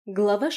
Глава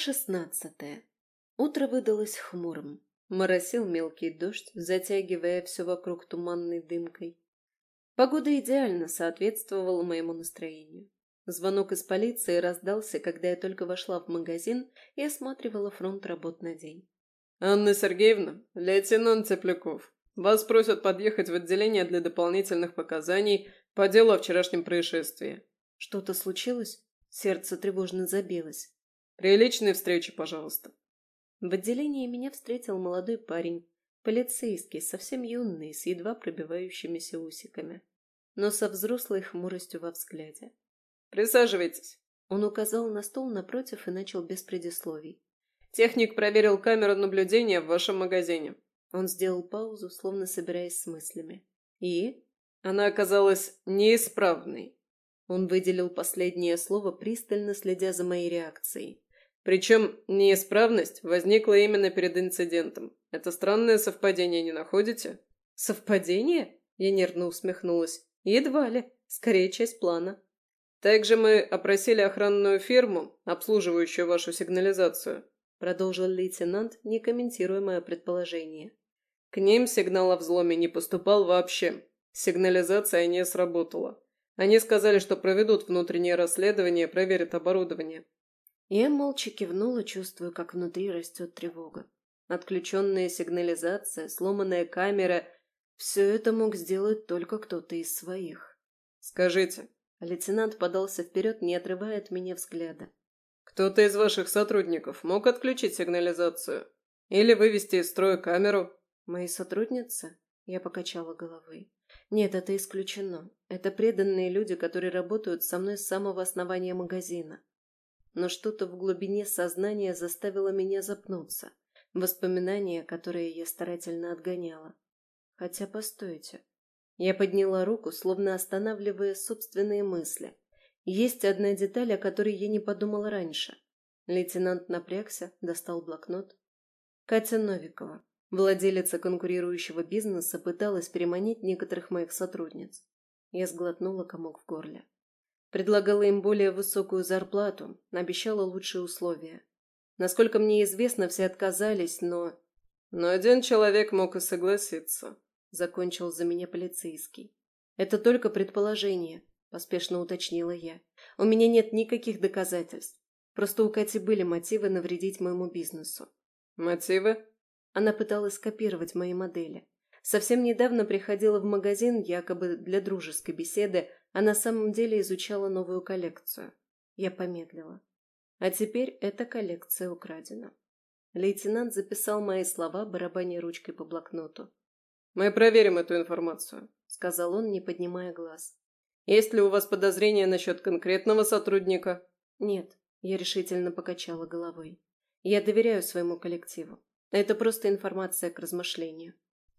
16. Утро выдалось хмурым. Моросил мелкий дождь, затягивая все вокруг туманной дымкой. Погода идеально соответствовала моему настроению. Звонок из полиции раздался, когда я только вошла в магазин и осматривала фронт работ на день. «Анна Сергеевна, лейтенант Тепляков, вас просят подъехать в отделение для дополнительных показаний по делу о вчерашнем происшествии». Что-то случилось? Сердце тревожно забилось. «При личной встрече, пожалуйста». В отделении меня встретил молодой парень, полицейский, совсем юный, с едва пробивающимися усиками, но со взрослой хмуростью во взгляде. «Присаживайтесь». Он указал на стол напротив и начал без предисловий. «Техник проверил камеру наблюдения в вашем магазине». Он сделал паузу, словно собираясь с мыслями. «И?» Она оказалась неисправной. Он выделил последнее слово, пристально следя за моей реакцией. Причем неисправность возникла именно перед инцидентом. Это странное совпадение, не находите? «Совпадение?» Я нервно усмехнулась. «Едва ли. Скорее, часть плана». Также мы опросили охранную фирму, обслуживающую вашу сигнализацию. Продолжил лейтенант, не комментируя мое предположение. К ним сигнал о взломе не поступал вообще. Сигнализация не сработала. Они сказали, что проведут внутреннее расследование и проверят оборудование. Я молча кивнула, чувствуя, как внутри растет тревога. Отключенная сигнализация, сломанная камера — все это мог сделать только кто-то из своих. Скажите, Лейтенант подался вперед, не отрывая от меня взгляда. кто-то из ваших сотрудников мог отключить сигнализацию? Или вывести из строя камеру? «Мои сотрудницы?» Я покачала головой. «Нет, это исключено. Это преданные люди, которые работают со мной с самого основания магазина». Но что-то в глубине сознания заставило меня запнуться. Воспоминания, которые я старательно отгоняла. Хотя, постойте. Я подняла руку, словно останавливая собственные мысли. Есть одна деталь, о которой я не подумала раньше. Лейтенант напрягся, достал блокнот. Катя Новикова, владелица конкурирующего бизнеса, пыталась переманить некоторых моих сотрудниц. Я сглотнула комок в горле. Предлагала им более высокую зарплату, обещала лучшие условия. Насколько мне известно, все отказались, но... Но один человек мог и согласиться. Закончил за меня полицейский. «Это только предположение», — поспешно уточнила я. «У меня нет никаких доказательств. Просто у Кати были мотивы навредить моему бизнесу». Мотивы? Она пыталась копировать мои модели. Совсем недавно приходила в магазин, якобы для дружеской беседы, а на самом деле изучала новую коллекцию. Я помедлила. А теперь эта коллекция украдена. Лейтенант записал мои слова, барабаня ручкой по блокноту. «Мы проверим эту информацию», — сказал он, не поднимая глаз. «Есть ли у вас подозрения насчет конкретного сотрудника?» «Нет», — я решительно покачала головой. «Я доверяю своему коллективу. Это просто информация к размышлению».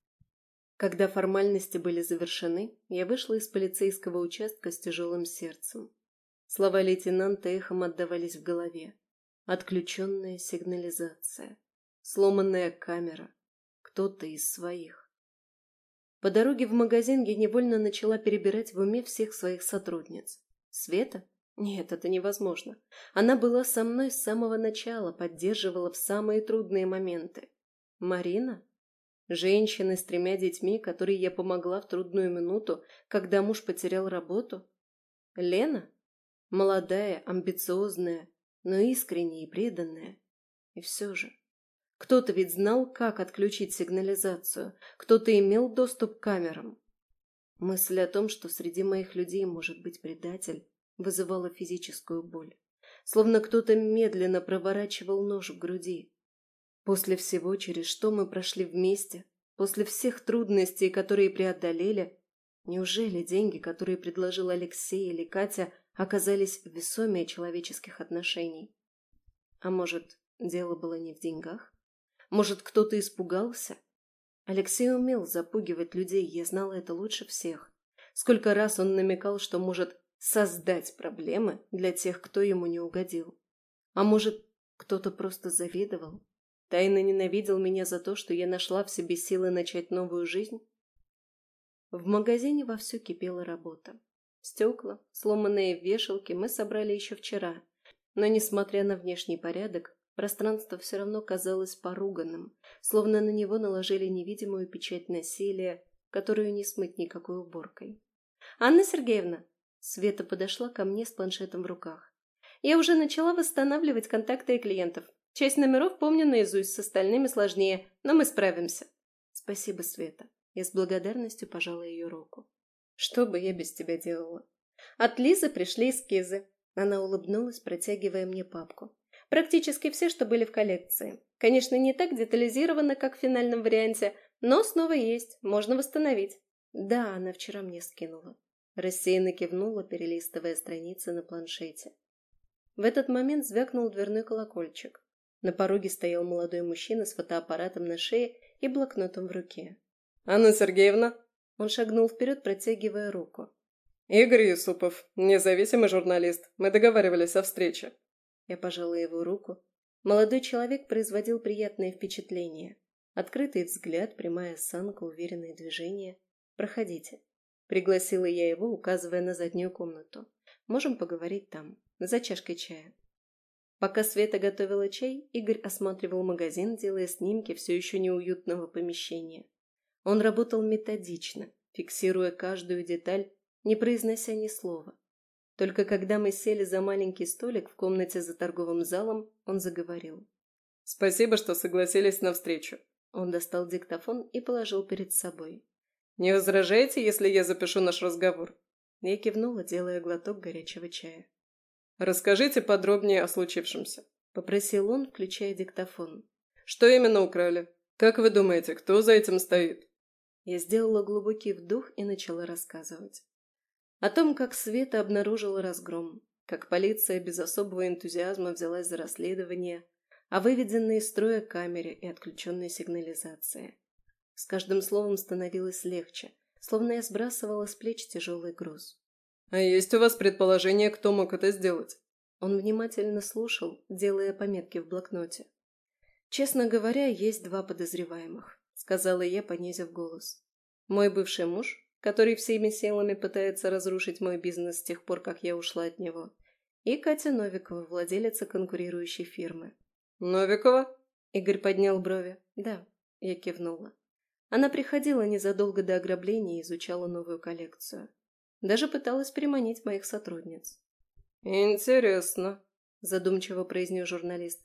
Когда формальности были завершены, я вышла из полицейского участка с тяжелым сердцем. Слова лейтенанта эхом отдавались в голове. Отключенная сигнализация. Сломанная камера. Кто-то из своих. По дороге в магазин я невольно начала перебирать в уме всех своих сотрудниц. Света? Нет, это невозможно. Она была со мной с самого начала, поддерживала в самые трудные моменты. Марина? Женщина с 3 детьми, которой я помогла в трудную минуту, когда муж потерял работу? Лена? Молодая, амбициозная, но искренняя и преданная. И все же... Кто-то ведь знал, как отключить сигнализацию, кто-то имел доступ к камерам. Мысль о том, что среди моих людей может быть предатель, вызывала физическую боль. Словно кто-то медленно проворачивал нож в груди. После всего, через что мы прошли вместе, после всех трудностей, которые преодолели, неужели деньги, которые предложил Алексей или Катя, оказались весомее человеческих отношений? А может, дело было не в деньгах? Может, кто-то испугался? Алексей умел запугивать людей, я знала это лучше всех. Сколько раз он намекал, что может создать проблемы для тех, кто ему не угодил. А может, кто-то просто завидовал? Тайно ненавидел меня за то, что я нашла в себе силы начать новую жизнь? В магазине вовсю кипела работа. Стекла, сломанные вешалки мы собрали еще вчера. Но, несмотря на внешний порядок, пространство все равно казалось поруганным, словно на него наложили невидимую печать насилия, которую не смыть никакой уборкой. «Анна Сергеевна!» Света подошла ко мне с планшетом в руках. «Я уже начала восстанавливать контакты клиентов. Часть номеров помню наизусть, с остальными сложнее, но мы справимся». «Спасибо, Света». Я с благодарностью пожала ее руку. «Что бы я без тебя делала?» «От Лизы пришли эскизы». Она улыбнулась, протягивая мне папку. «Практически все, что были в коллекции. Конечно, не так детализировано, как в финальном варианте, но основа есть, можно восстановить». «Да, она вчера мне скинула». Рассеянно кивнула, перелистывая страницы на планшете. В этот момент звякнул дверной колокольчик. На пороге стоял молодой мужчина с фотоаппаратом на шее и блокнотом в руке. «Анна Сергеевна?» Он шагнул вперед, протягивая руку. «Игорь Юсупов, независимый журналист. Мы договаривались о встрече». Я пожала его руку. Молодой человек производил приятное впечатление. Открытый взгляд, прямая осанка, уверенные движения. «Проходите». Пригласила я его, указывая на заднюю комнату. «Можем поговорить там, за чашкой чая». Пока Света готовила чай, Игорь осматривал магазин, делая снимки все еще неуютного помещения. Он работал методично, фиксируя каждую деталь, не произнося ни слова. Только когда мы сели за маленький столик в комнате за торговым залом, он заговорил. «Спасибо, что согласились на встречу». Он достал диктофон и положил перед собой. «Не возражаете, если я запишу наш разговор?» Я кивнула, делая глоток горячего чая. «Расскажите подробнее о случившемся», — попросил он, включая диктофон. «Что именно украли? Как вы думаете, кто за этим стоит?» Я сделала глубокий вдох и начала рассказывать. О том, как Света обнаружила разгром, как полиция без особого энтузиазма взялась за расследование, о выведенной из строя камере и отключенной сигнализации. С каждым словом становилось легче, словно я сбрасывала с плеч тяжелый груз. «А есть у вас предположение, кто мог это сделать?» Он внимательно слушал, делая пометки в блокноте. «Честно говоря, есть два подозреваемых», — сказала я, понизив голос. «Мой бывший муж, который всеми силами пытается разрушить мой бизнес с тех пор, как я ушла от него, и Катя Новикова, владелица конкурирующей фирмы». «Новикова?» Игорь поднял брови. «Да», — я кивнула. Она приходила незадолго до ограбления и изучала новую коллекцию. Даже пыталась приманить моих сотрудниц. «Интересно», — задумчиво произнес журналист.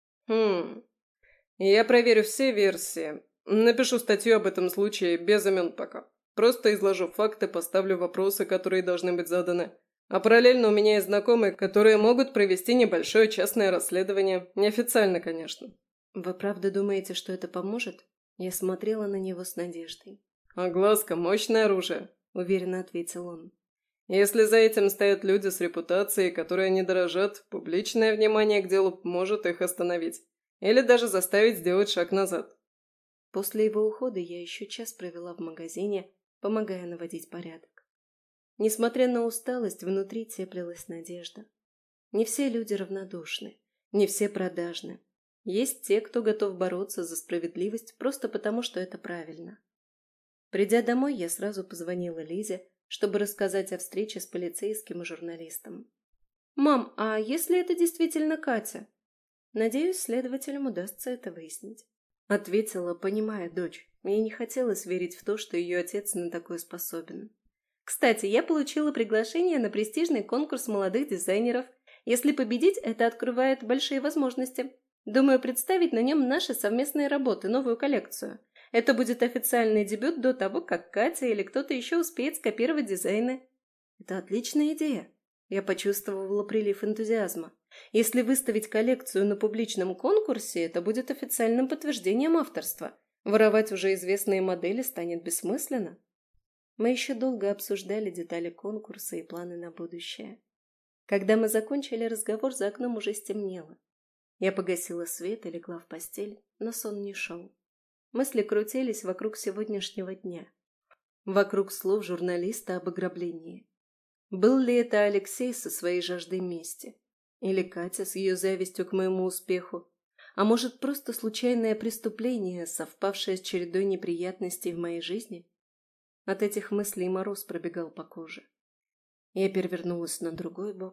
Я проверю все версии. Напишу статью об этом случае без имен пока. Просто изложу факты, поставлю вопросы, которые должны быть заданы. А параллельно у меня есть знакомые, которые могут провести небольшое частное расследование. Неофициально, конечно». «Вы правда думаете, что это поможет?» Я смотрела на него с надеждой. «Огласка – мощное оружие», – уверенно ответил он. «Если за этим стоят люди с репутацией, которые не дорожат, публичное внимание к делу может их остановить. Или даже заставить сделать шаг назад». После его ухода я еще час провела в магазине, помогая наводить порядок. Несмотря на усталость, внутри теплилась надежда. Не все люди равнодушны, не все продажны. Есть те, кто готов бороться за справедливость просто потому, что это правильно. Придя домой, я сразу позвонила Лизе, чтобы рассказать о встрече с полицейским и журналистом. «Мам, а если это действительно Катя?» «Надеюсь, следователям удастся это выяснить», — ответила, понимая дочь. Мне не хотелось верить в то, что ее отец на такое способен. «Кстати, я получила приглашение на престижный конкурс молодых дизайнеров. Если победить, это открывает большие возможности. Думаю представить на нем наши совместные работы, новую коллекцию. Это будет официальный дебют до того, как Катя или кто-то еще успеет скопировать дизайны». «Это отличная идея». Я почувствовала прилив энтузиазма. Если выставить коллекцию на публичном конкурсе, это будет официальным подтверждением авторства. Воровать уже известные модели станет бессмысленно. Мы еще долго обсуждали детали конкурса и планы на будущее. Когда мы закончили разговор, за окном уже стемнело. Я погасила свет и легла в постель, но сон не шел. Мысли крутились вокруг сегодняшнего дня. Вокруг слов журналиста об ограблении. Был ли это Алексей со своей жаждой мести? Или Катя с ее завистью к моему успеху? А может, просто случайное преступление, совпавшее с чередой неприятностей в моей жизни? От этих мыслей мороз пробегал по коже. Я перевернулась на другой бок,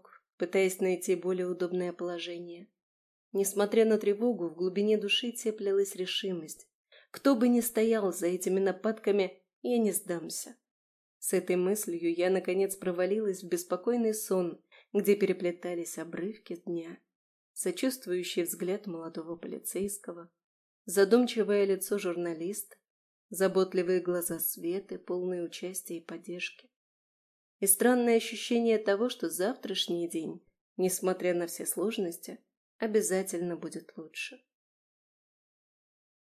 пытаясь найти более удобное положение. Несмотря на тревогу, в глубине души теплилась решимость. Кто бы ни стоял за этими нападками, я не сдамся. С этой мыслью я, наконец, провалилась в беспокойный сон, где переплетались обрывки дня. Сочувствующий взгляд молодого полицейского, задумчивое лицо журналиста, заботливые глаза Светы, полные участия и поддержки. И странное ощущение того, что завтрашний день, несмотря на все сложности, обязательно будет лучше.